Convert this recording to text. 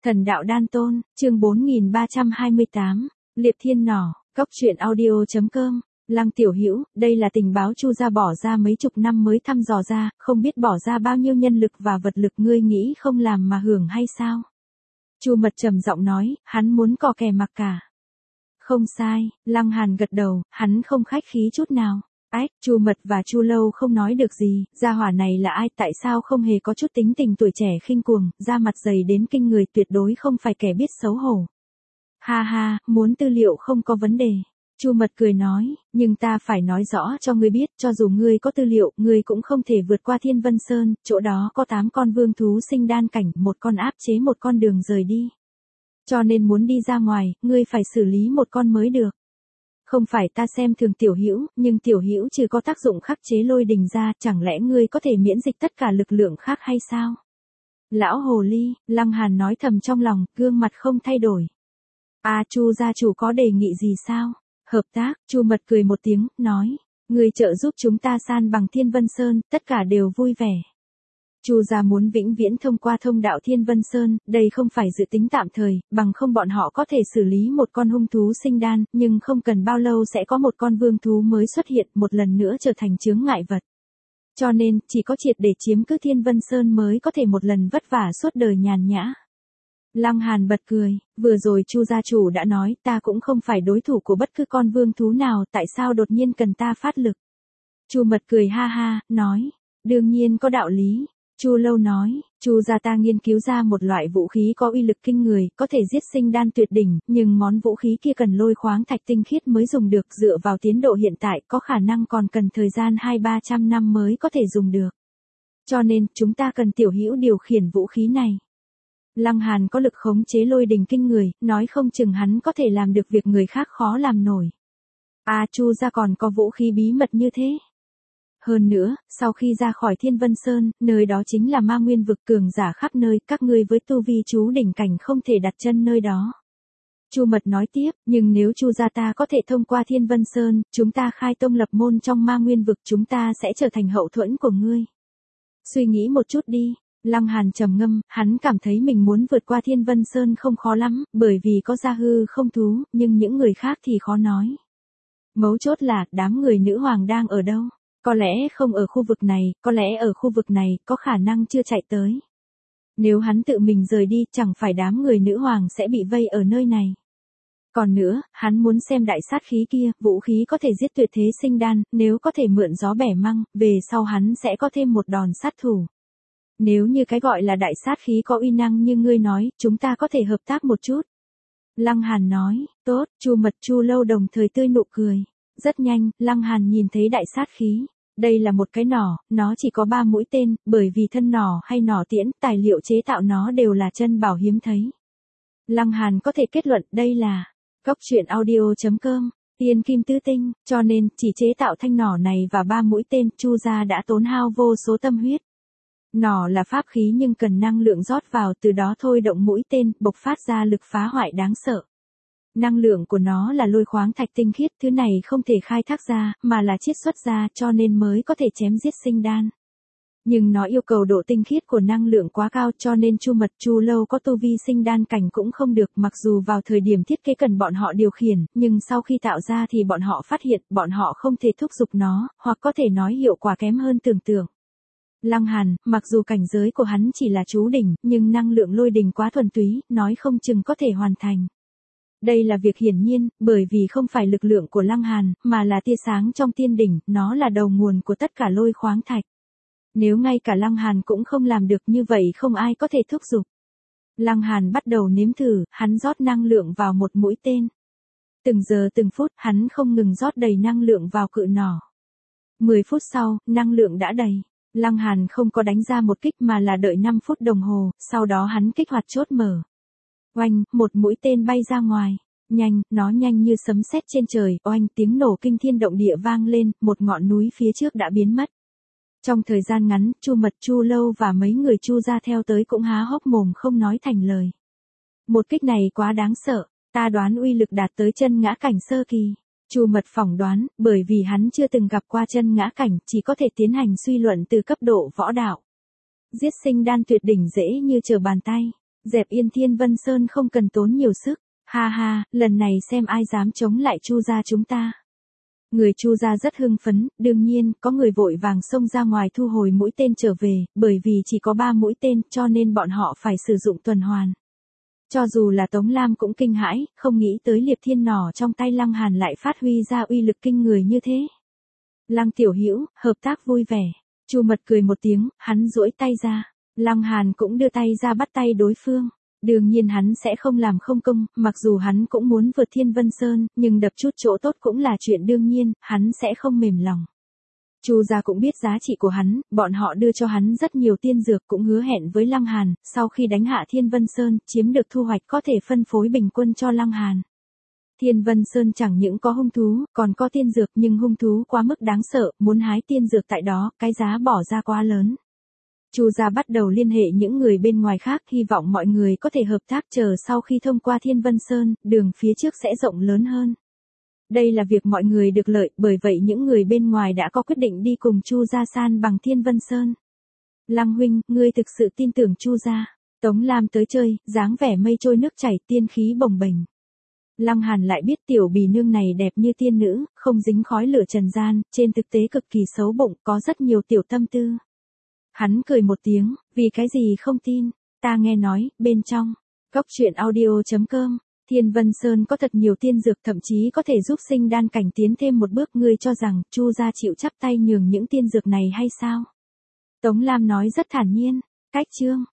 Thần đạo đan tôn, chương 4328, Liệp Thiên Nỏ, Cốc truyện audio.com. Lăng Tiểu Hữu, đây là tình báo Chu gia bỏ ra mấy chục năm mới thăm dò ra, không biết bỏ ra bao nhiêu nhân lực và vật lực, ngươi nghĩ không làm mà hưởng hay sao? Chu Mật trầm giọng nói, hắn muốn cò kè mặc cả. Không sai, Lăng Hàn gật đầu, hắn không khách khí chút nào. Ách, Chu Mật và Chu Lâu không nói được gì, gia hỏa này là ai, tại sao không hề có chút tính tình tuổi trẻ khinh cuồng, da mặt dày đến kinh người, tuyệt đối không phải kẻ biết xấu hổ. Ha ha, muốn tư liệu không có vấn đề. Chu Mật cười nói, nhưng ta phải nói rõ cho ngươi biết, cho dù ngươi có tư liệu, ngươi cũng không thể vượt qua Thiên Vân Sơn, chỗ đó có 8 con vương thú sinh đan cảnh, một con áp chế một con đường rời đi. Cho nên muốn đi ra ngoài, ngươi phải xử lý một con mới được. Không phải ta xem thường Tiểu Hữu, nhưng Tiểu Hữu trừ có tác dụng khắc chế lôi đình ra, chẳng lẽ ngươi có thể miễn dịch tất cả lực lượng khác hay sao? Lão hồ ly, Lăng Hàn nói thầm trong lòng, gương mặt không thay đổi. Chu gia chủ có đề nghị gì sao? Hợp tác, Chu Mật cười một tiếng, nói, ngươi trợ giúp chúng ta san bằng Thiên Vân Sơn, tất cả đều vui vẻ. Chu gia muốn vĩnh viễn thông qua thông đạo Thiên Vân Sơn, đây không phải dự tính tạm thời, bằng không bọn họ có thể xử lý một con hung thú sinh đan, nhưng không cần bao lâu sẽ có một con vương thú mới xuất hiện, một lần nữa trở thành chướng ngại vật. Cho nên, chỉ có triệt để chiếm cứ Thiên Vân Sơn mới có thể một lần vất vả suốt đời nhàn nhã. Lăng Hàn bật cười, vừa rồi Chu gia chủ đã nói, ta cũng không phải đối thủ của bất cứ con vương thú nào, tại sao đột nhiên cần ta phát lực? Chu Mật cười ha ha, nói, đương nhiên có đạo lý. Chu Lâu nói, Chu gia ta nghiên cứu ra một loại vũ khí có uy lực kinh người, có thể giết sinh đan tuyệt đỉnh, nhưng món vũ khí kia cần lôi khoáng thạch tinh khiết mới dùng được, dựa vào tiến độ hiện tại, có khả năng còn cần thời gian 200-300 năm mới có thể dùng được. Cho nên, chúng ta cần Tiểu Hữu điều khiển vũ khí này. Lăng Hàn có lực khống chế lôi đình kinh người, nói không chừng hắn có thể làm được việc người khác khó làm nổi. Chu gia còn có vũ khí bí mật như thế. Hơn nữa, sau khi ra khỏi Thiên Vân Sơn, nơi đó chính là ma nguyên vực, cường giả khắp nơi, các ngươi với tu vi chú đỉnh cảnh không thể đặt chân nơi đó. Chu Mật nói tiếp, nhưng nếu Chu gia ta có thể thông qua Thiên Vân Sơn, chúng ta khai tông lập môn trong ma nguyên vực, chúng ta sẽ trở thành hậu thuẫn của ngươi. Suy nghĩ một chút đi. Lăng Hàn trầm ngâm, hắn cảm thấy mình muốn vượt qua Thiên Vân Sơn không khó lắm, bởi vì có gia hư không thú, nhưng những người khác thì khó nói. Mấu chốt là, đám người nữ hoàng đang ở đâu? Có lẽ không ở khu vực này, có lẽ ở khu vực này, có khả năng chưa chạy tới. Nếu hắn tự mình rời đi, chẳng phải đám người nữ hoàng sẽ bị vây ở nơi này. Còn nữa, hắn muốn xem đại sát khí kia, vũ khí có thể giết tuyệt thế sinh đan, nếu có thể mượn gió bẻ măng, về sau hắn sẽ có thêm một đòn sát thủ. Nếu như cái gọi là đại sát khí có uy năng như ngươi nói, chúng ta có thể hợp tác một chút. Lăng Hàn nói, tốt, Chu Mật Chu Lâu đồng thời tươi nụ cười. Rất nhanh, Lăng Hàn nhìn thấy đại sát khí. Đây là một cái nỏ, nó chỉ có 3 mũi tên, bởi vì thân nỏ hay nỏ tiễn, tài liệu chế tạo nó đều là chân bảo hiếm thấy. Lăng Hàn có thể kết luận đây là Cốc truyện audio.com, tiên kim tứ tinh, cho nên chỉ chế tạo thanh nỏ này và 3 mũi tên, Chu gia đã tốn hao vô số tâm huyết. Nỏ là pháp khí nhưng cần năng lượng rót vào, từ đó thôi động mũi tên, bộc phát ra lực phá hoại đáng sợ. Năng lượng của nó là lôi khoáng thạch tinh khiết, thứ này không thể khai thác ra, mà là chiết xuất ra, cho nên mới có thể chém giết sinh đan. Nhưng nó yêu cầu độ tinh khiết của năng lượng quá cao, cho nên Chu Mật Chu Lâu có tu vi sinh đan cảnh cũng không được, mặc dù vào thời điểm thiết kế cần bọn họ điều khiển, nhưng sau khi tạo ra thì bọn họ phát hiện, bọn họ không thể thúc giục nó, hoặc có thể nói hiệu quả kém hơn tưởng tượng. Lăng Hàn, mặc dù cảnh giới của hắn chỉ là chú đỉnh, nhưng năng lượng lôi đình quá thuần túy, nói không chừng có thể hoàn thành. Đây là việc hiển nhiên, bởi vì không phải lực lượng của Lăng Hàn, mà là tia sáng trong tiên đỉnh, nó là đầu nguồn của tất cả lôi khoáng thạch. Nếu ngay cả Lăng Hàn cũng không làm được như vậy, không ai có thể thúc giục. Lăng Hàn bắt đầu nếm thử, hắn rót năng lượng vào một mũi tên. Từng giờ từng phút, hắn không ngừng rót đầy năng lượng vào cự nỏ. 10 phút sau, năng lượng đã đầy. Lăng Hàn không có đánh ra một kích mà là đợi 5 phút đồng hồ, sau đó hắn kích hoạt chốt mở. Oanh, một mũi tên bay ra ngoài. Nhanh, nó nhanh như sấm sét trên trời, oanh, tiếng nổ kinh thiên động địa vang lên, một ngọn núi phía trước đã biến mất. Trong thời gian ngắn, Chu Mật Chu Lâu và mấy người Chu gia theo tới cũng há hốc mồm không nói thành lời. Một kích này quá đáng sợ, ta đoán uy lực đạt tới chân ngã cảnh sơ kỳ. Chu Mật phỏng đoán, bởi vì hắn chưa từng gặp qua chân ngã cảnh, chỉ có thể tiến hành suy luận từ cấp độ võ đạo. Giết sinh đan tuyệt đỉnh dễ như trở bàn tay. Dẹp yên Thiên Vân Sơn không cần tốn nhiều sức. Ha ha, lần này xem ai dám chống lại Chu gia chúng ta. Người Chu gia rất hưng phấn, đương nhiên, có người vội vàng xông ra ngoài thu hồi mũi tên trở về, bởi vì chỉ có 3 mũi tên, cho nên bọn họ phải sử dụng tuần hoàn. Cho dù là Tống Lam cũng kinh hãi, không nghĩ tới liệp thiên nỏ trong tay Lăng Hàn lại phát huy ra uy lực kinh người như thế. Lăng tiểu hữu, hợp tác vui vẻ. Chu Mật cười một tiếng, hắn duỗi tay ra. Lăng Hàn cũng đưa tay ra bắt tay đối phương. Đương nhiên hắn sẽ không làm không công, mặc dù hắn cũng muốn vượt Thiên Vân Sơn, nhưng đập chút chỗ tốt cũng là chuyện đương nhiên, hắn sẽ không mềm lòng. Chu gia cũng biết giá trị của hắn, bọn họ đưa cho hắn rất nhiều tiên dược, cũng hứa hẹn với Lăng Hàn, sau khi đánh hạ Thiên Vân Sơn, chiếm được thu hoạch có thể phân phối bình quân cho Lăng Hàn. Thiên Vân Sơn chẳng những có hung thú, còn có tiên dược, nhưng hung thú quá mức đáng sợ, muốn hái tiên dược tại đó, cái giá bỏ ra quá lớn. Chu gia bắt đầu liên hệ những người bên ngoài khác, hy vọng mọi người có thể hợp tác, chờ sau khi thông qua Thiên Vân Sơn, đường phía trước sẽ rộng lớn hơn. Đây là việc mọi người được lợi, bởi vậy những người bên ngoài đã có quyết định đi cùng Chu gia san bằng Thiên Vân Sơn. Lăng huynh, ngươi thực sự tin tưởng Chu gia? Tống Lam tới chơi, dáng vẻ mây trôi nước chảy, tiên khí bồng bềnh. Lăng Hàn lại biết tiểu bì nương này đẹp như tiên nữ, không dính khói lửa trần gian, trên thực tế cực kỳ xấu bụng, có rất nhiều tiểu tâm tư. Hắn cười một tiếng, vì cái gì không tin, ta nghe nói, bên trong, góc truyện audio.com, Thiên Vân Sơn có thật nhiều tiên dược, thậm chí có thể giúp sinh đan cảnh tiến thêm một bước, ngươi cho rằng, Chu gia chịu chắp tay nhường những tiên dược này hay sao? Tống Lam nói rất thản nhiên, cách chương.